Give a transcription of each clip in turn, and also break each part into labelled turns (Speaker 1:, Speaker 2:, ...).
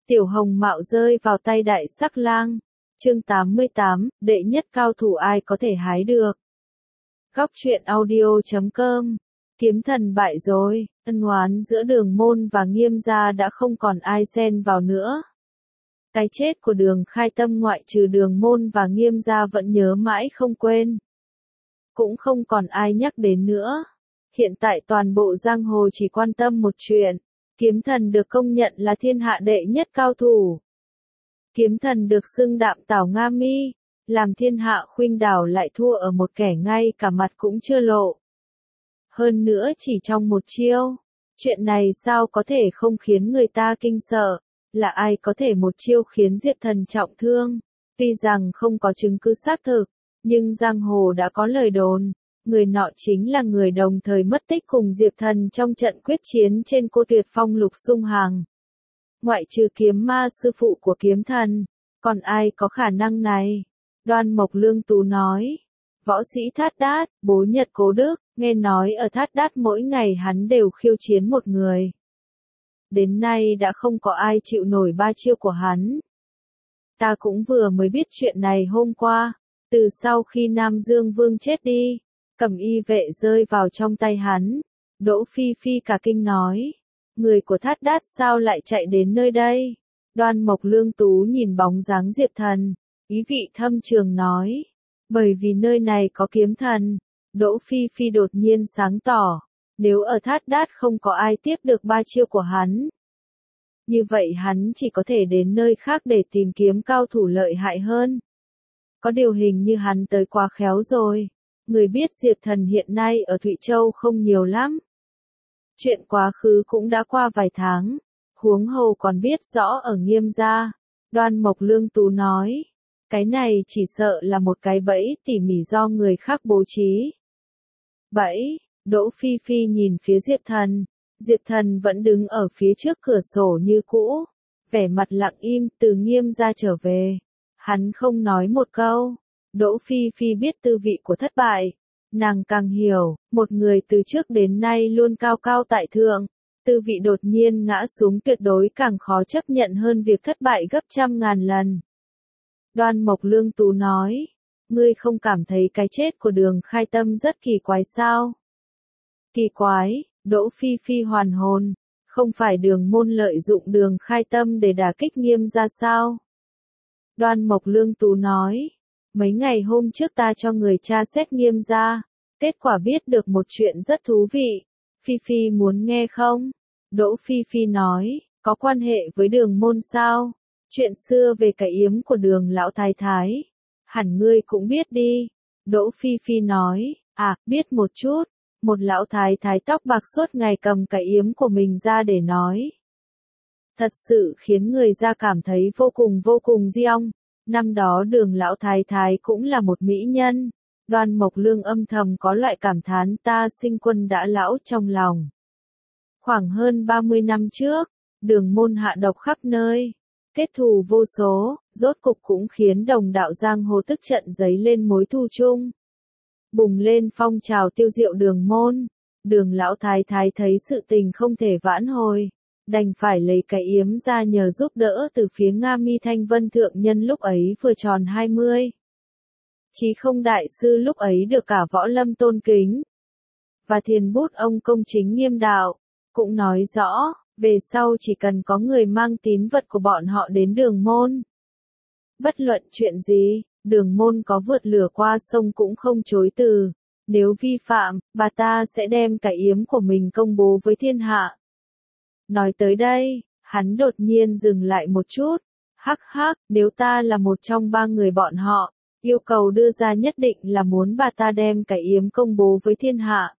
Speaker 1: Tiểu Hồng Mạo rơi vào tay Đại Sắc Lang. Chương 88, đệ nhất cao thủ ai có thể hái được. Góc truyện audio.com. Kiếm thần bại rồi, ân oán giữa Đường Môn và Nghiêm gia đã không còn ai xen vào nữa. Cái chết của Đường Khai Tâm ngoại trừ Đường Môn và Nghiêm gia vẫn nhớ mãi không quên. Cũng không còn ai nhắc đến nữa. Hiện tại toàn bộ giang hồ chỉ quan tâm một chuyện. Kiếm thần được công nhận là thiên hạ đệ nhất cao thủ. Kiếm thần được xưng đạm tảo Nga mi, làm thiên hạ khuynh đảo lại thua ở một kẻ ngay cả mặt cũng chưa lộ. Hơn nữa chỉ trong một chiêu. Chuyện này sao có thể không khiến người ta kinh sợ, là ai có thể một chiêu khiến Diệp Thần trọng thương. Tuy rằng không có chứng cứ xác thực, nhưng giang hồ đã có lời đồn. Người nọ chính là người đồng thời mất tích cùng Diệp Thần trong trận quyết chiến trên Cô Tuyệt Phong Lục Xung Hàng. Ngoại trừ kiếm ma sư phụ của kiếm thần, còn ai có khả năng này? Đoan Mộc Lương Tú nói. Võ sĩ Thát Đát, bố Nhật Cố Đức, nghe nói ở Thát Đát mỗi ngày hắn đều khiêu chiến một người. Đến nay đã không có ai chịu nổi ba chiêu của hắn. Ta cũng vừa mới biết chuyện này hôm qua, từ sau khi Nam Dương Vương chết đi. Cẩm y vệ rơi vào trong tay hắn. Đỗ Phi Phi cả kinh nói. Người của Thát Đát sao lại chạy đến nơi đây? Đoan Mộc Lương Tú nhìn bóng dáng Diệp Thần. Ý vị thâm trường nói. Bởi vì nơi này có kiếm thần. Đỗ Phi Phi đột nhiên sáng tỏ. Nếu ở Thát Đát không có ai tiếp được ba chiêu của hắn. Như vậy hắn chỉ có thể đến nơi khác để tìm kiếm cao thủ lợi hại hơn. Có điều hình như hắn tới quá khéo rồi. Người biết Diệp Thần hiện nay ở Thụy Châu không nhiều lắm. Chuyện quá khứ cũng đã qua vài tháng. Huống hồ còn biết rõ ở Nghiêm gia. Đoan Mộc Lương Tú nói. Cái này chỉ sợ là một cái bẫy tỉ mỉ do người khác bố trí. Bẫy, Đỗ Phi Phi nhìn phía Diệp Thần. Diệp Thần vẫn đứng ở phía trước cửa sổ như cũ. Vẻ mặt lặng im từ Nghiêm gia trở về. Hắn không nói một câu. Đỗ Phi Phi biết tư vị của thất bại. Nàng càng hiểu, một người từ trước đến nay luôn cao cao tại thượng. Tư vị đột nhiên ngã xuống tuyệt đối càng khó chấp nhận hơn việc thất bại gấp trăm ngàn lần. Đoan Mộc Lương Tú nói. Ngươi không cảm thấy cái chết của Đường Khai Tâm rất kỳ quái sao? Kỳ quái, Đỗ Phi Phi hoàn hồn. Không phải Đường Môn lợi dụng Đường Khai Tâm để đả kích Nghiêm gia sao? Đoan Mộc Lương Tú nói. Mấy ngày hôm trước ta cho người tra xét Nghiêm gia, kết quả biết được một chuyện rất thú vị. Phi Phi muốn nghe không? Đỗ Phi Phi nói, có quan hệ với Đường Môn sao? Chuyện xưa về cái yếm của Đường lão thái thái. Hẳn ngươi cũng biết đi. Đỗ Phi Phi nói, biết một chút. Một lão thái thái tóc bạc suốt ngày cầm cái yếm của mình ra để nói. Thật sự khiến người ta cảm thấy vô cùng diong. Năm đó Đường lão thái thái cũng là một mỹ nhân. Đoan Mộc Lương âm thầm có loại cảm thán ta sinh quân đã lão trong lòng. Khoảng hơn 30 năm trước, Đường Môn hạ độc khắp nơi. Kết thù vô số, rốt cục cũng khiến đồng đạo giang hồ tức trận giấy lên mối thù chung. Bùng lên phong trào tiêu diệu Đường Môn. Đường lão thái thái thấy sự tình không thể vãn hồi. Đành phải lấy cái yếm ra nhờ giúp đỡ từ phía Nga Mi Thanh Vân thượng nhân lúc ấy vừa tròn 20. Chí Không đại sư lúc ấy được cả võ lâm tôn kính. Và thiền bút ông công chính nghiêm đạo, cũng nói rõ, về sau chỉ cần có người mang tín vật của bọn họ đến Đường Môn. Bất luận chuyện gì, Đường Môn có vượt lửa qua sông cũng không chối từ. Nếu vi phạm, bà ta sẽ đem cái yếm của mình công bố với thiên hạ. Nói tới đây, hắn đột nhiên dừng lại một chút. Hắc hắc, nếu ta là một trong ba người bọn họ, yêu cầu đưa ra nhất định là muốn bà ta đem cái yếm công bố với thiên hạ.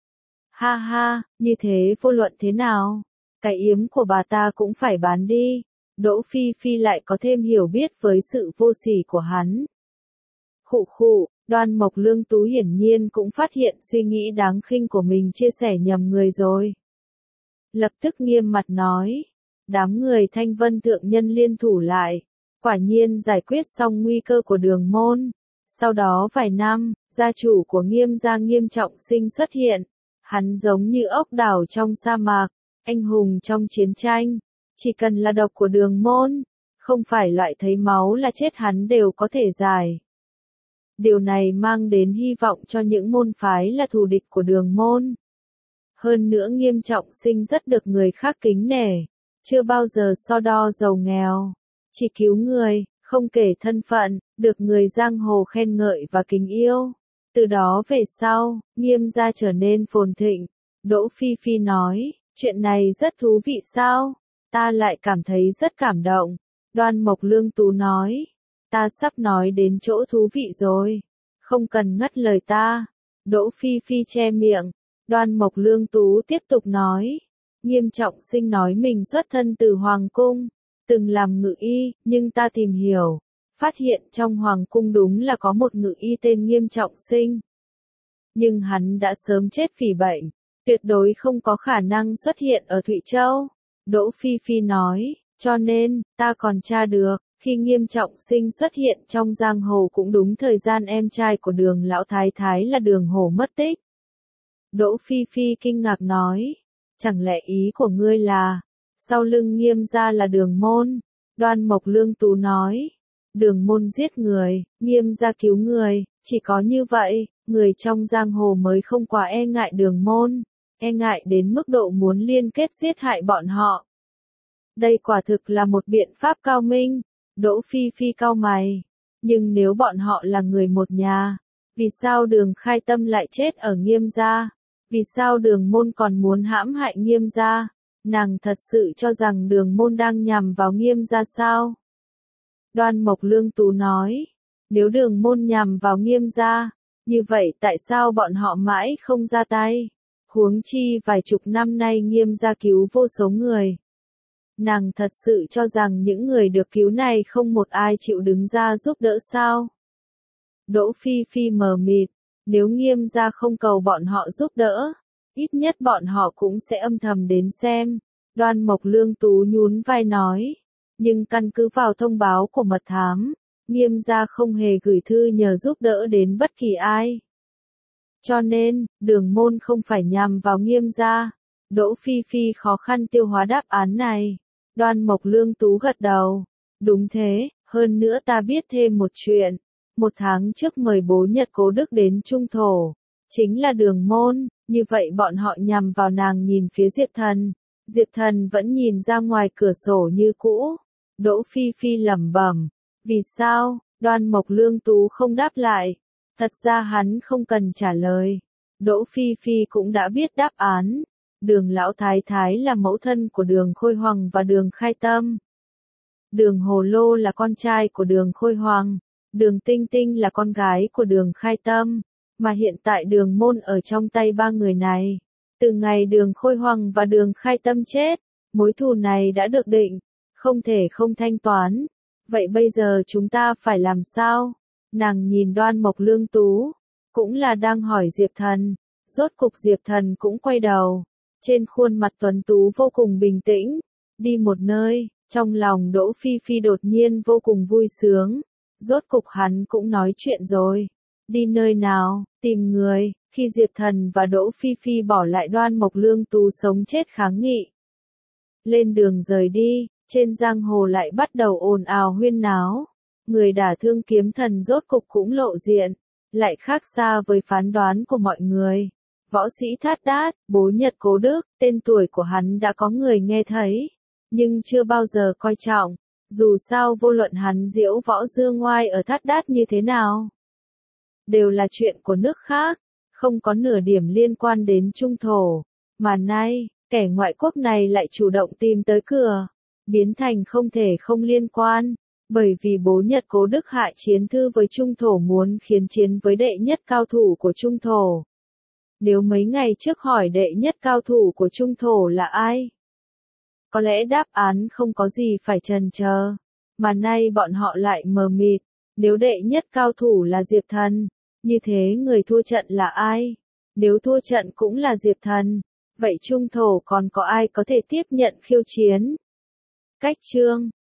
Speaker 1: Ha ha, như thế vô luận thế nào? Cái yếm của bà ta cũng phải bán đi. Đỗ Phi Phi lại có thêm hiểu biết với sự vô sỉ của hắn. Khụ khụ, Đoan Mộc Lương Tú hiển nhiên cũng phát hiện suy nghĩ đáng khinh của mình chia sẻ nhầm người rồi. Lập tức nghiêm mặt nói. Đám người Thanh Vân thượng nhân liên thủ lại. Quả nhiên giải quyết xong nguy cơ của Đường Môn. Sau đó vài năm, gia chủ của Nghiêm gia Nghiêm Trọng Sinh xuất hiện. Hắn giống như ốc đảo trong sa mạc. Anh hùng trong chiến tranh. Chỉ cần là độc của đường môn, không phải loại thấy máu là chết hắn đều có thể giải. Điều này mang đến hy vọng cho những môn phái là thù địch của đường môn. Hơn nữa Nghiêm Trọng Sinh rất được người khác kính nể, chưa bao giờ so đo giàu nghèo, chỉ cứu người, không kể thân phận, được người giang hồ khen ngợi và kính yêu. Từ đó về sau, Nghiêm gia trở nên phồn thịnh. Đỗ Phi Phi nói, chuyện này rất thú vị sao? Ta lại cảm thấy rất cảm động. Đoan Mộc Lương Tú nói, ta sắp nói đến chỗ thú vị rồi, không cần ngắt lời ta. Đỗ Phi Phi che miệng. Đoan Mộc Lương Tú tiếp tục nói, Nghiêm Trọng Sinh nói mình xuất thân từ Hoàng Cung, từng làm ngự y, nhưng ta tìm hiểu, phát hiện trong Hoàng Cung đúng là có một ngự y tên Nghiêm Trọng Sinh. Nhưng hắn đã sớm chết vì bệnh, tuyệt đối không có khả năng xuất hiện ở Thụy Châu. Đỗ Phi Phi nói, cho nên, ta còn tra được, khi Nghiêm Trọng Sinh xuất hiện trong giang hồ cũng đúng thời gian em trai của Đường Lão Thái Thái là Đường Hổ mất tích. Đỗ Phi Phi kinh ngạc nói, chẳng lẽ ý của ngươi là, sau lưng Nghiêm gia là Đường môn? Đoan Mộc Lương Tú nói, Đường môn giết người, Nghiêm gia cứu người, chỉ có như vậy, người trong giang hồ mới không quá e ngại Đường môn, e ngại đến mức độ muốn liên kết giết hại bọn họ. Đây quả thực là một biện pháp cao minh. Đỗ Phi Phi cau mày, nhưng nếu bọn họ là người một nhà, vì sao Đường Khai Tâm lại chết ở Nghiêm gia? Vì sao Đường môn còn muốn hãm hại Nghiêm gia? Nàng thật sự cho rằng Đường môn đang nhằm vào Nghiêm gia sao? Đoan Mộc Lương Tú nói, nếu Đường môn nhằm vào Nghiêm gia, như vậy tại sao bọn họ mãi không ra tay? Huống chi vài chục năm nay Nghiêm gia cứu vô số người. Nàng thật sự cho rằng những người được cứu này không một ai chịu đứng ra giúp đỡ sao? Đỗ Phi Phi mờ mịt, nếu Nghiêm gia không cầu bọn họ giúp đỡ, ít nhất bọn họ cũng sẽ âm thầm đến xem. Đoan Mộc Lương Tú nhún vai nói, nhưng căn cứ vào thông báo của mật thám, Nghiêm gia không hề gửi thư nhờ giúp đỡ đến bất kỳ ai. Cho nên, Đường môn không phải nhằm vào Nghiêm gia. Đỗ Phi Phi khó khăn tiêu hóa đáp án này. Đoan Mộc Lương Tú gật đầu. Đúng thế, hơn nữa ta biết thêm một chuyện. 1 tháng trước mời bố Nhật Cố Đức đến Trung Thổ. Chính là Đường môn, như vậy bọn họ nhằm vào nàng nhìn phía Diệp Thần. Diệp Thần vẫn nhìn ra ngoài cửa sổ như cũ. Đỗ Phi Phi lẩm bẩm. Vì sao? Đoan Mộc Lương Tú không đáp lại. Thật ra hắn không cần trả lời. Đỗ Phi Phi cũng đã biết đáp án. Đường Lão Thái Thái là mẫu thân của Đường Khôi Hoàng và Đường Khai Tâm. Đường Hồ Lô là con trai của Đường Khôi Hoàng. Đường Tinh Tinh là con gái của Đường Khai Tâm. Mà hiện tại Đường môn ở trong tay 3 người này. Từ ngày Đường Khôi Hoàng và Đường Khai Tâm chết, mối thù này đã được định, không thể không thanh toán. Vậy bây giờ chúng ta phải làm sao? Nàng nhìn Đoan Mộc Lương Tú, cũng là đang hỏi Diệp Thần. Rốt cục Diệp Thần cũng quay đầu. Trên khuôn mặt tuấn tú vô cùng bình tĩnh. Đi một nơi, trong lòng Đỗ Phi Phi đột nhiên vô cùng vui sướng. Rốt cục hắn cũng nói chuyện rồi. Đi nơi nào? Tìm người. Khi Diệp Thần và Đỗ Phi Phi bỏ lại Đoan Mộc Lương Tú sống chết kháng nghị. Lên đường rời đi, trên giang hồ lại bắt đầu ồn ào huyên náo. Người đả thương Kiếm Thần rốt cục cũng lộ diện, lại khác xa với phán đoán của mọi người. Võ sĩ Thát Đát, bố Nhật Cố Đức, tên tuổi của hắn đã có người nghe thấy, nhưng chưa bao giờ coi trọng. Dù sao vô luận hắn diễu võ dương ngoai ở Thát Đát như thế nào, đều là chuyện của nước khác, không có nửa điểm liên quan đến Trung Thổ. Mà nay, kẻ ngoại quốc này lại chủ động tìm tới cửa, biến thành không thể không liên quan. Bởi vì bố Nhật Cố Đức hạ chiến thư với Trung Thổ muốn khiến chiến với đệ nhất cao thủ của Trung Thổ. Nếu mấy ngày trước hỏi đệ nhất cao thủ của Trung Thổ là ai? Có lẽ đáp án không có gì phải chần chờ. Mà nay bọn họ lại mờ mịt. Nếu đệ nhất cao thủ là Diệp Thần, như thế người thua trận là ai? Nếu thua trận cũng là Diệp Thần, vậy Trung Thổ còn có ai có thể tiếp nhận khiêu chiến? Cách chương